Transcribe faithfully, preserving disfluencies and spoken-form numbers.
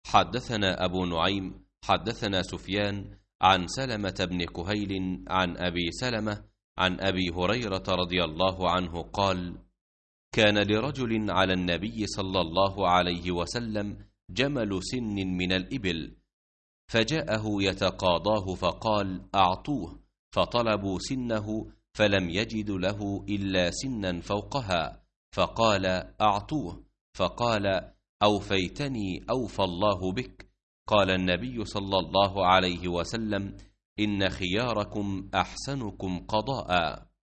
حدثنا أبو نعيم حدثنا سفيان عن سلمة بن كهيل عن أبي سلمة عن أبي هريرة رضي الله عنه قال: كان لرجل على النبي صلى الله عليه وسلم جمل سن من الإبل، فجاءه يتقاضاه فقال: أعطوه، فطلبوا سنه فلم يجد له إلا سنا فوقها، فقال: أعطوه، فقال: أوفيتني أوفى الله بك. قال النبي صلى الله عليه وسلم: إن خياركم أحسنكم قضاء.